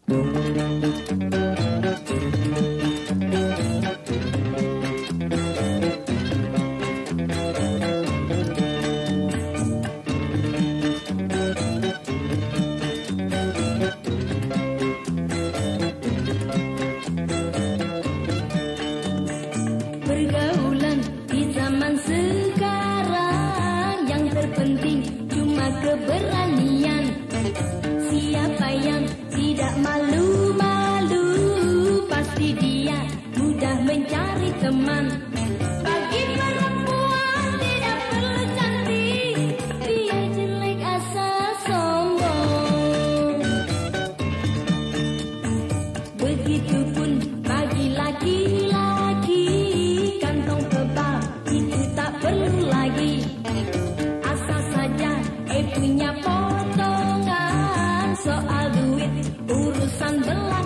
Pergaulan di zaman sekarang yang terpenting cuma keberanian. Siapa yang tidak malu-malu pasti dia mudah mencari teman. Bagi perempuan tidak perlu cantik, dia jelek asal sombong. Begitupun bagi laki-laki, kantong tebal itu tak perlu lagi. Asal saja punya potongan, soal duit urusan belakang.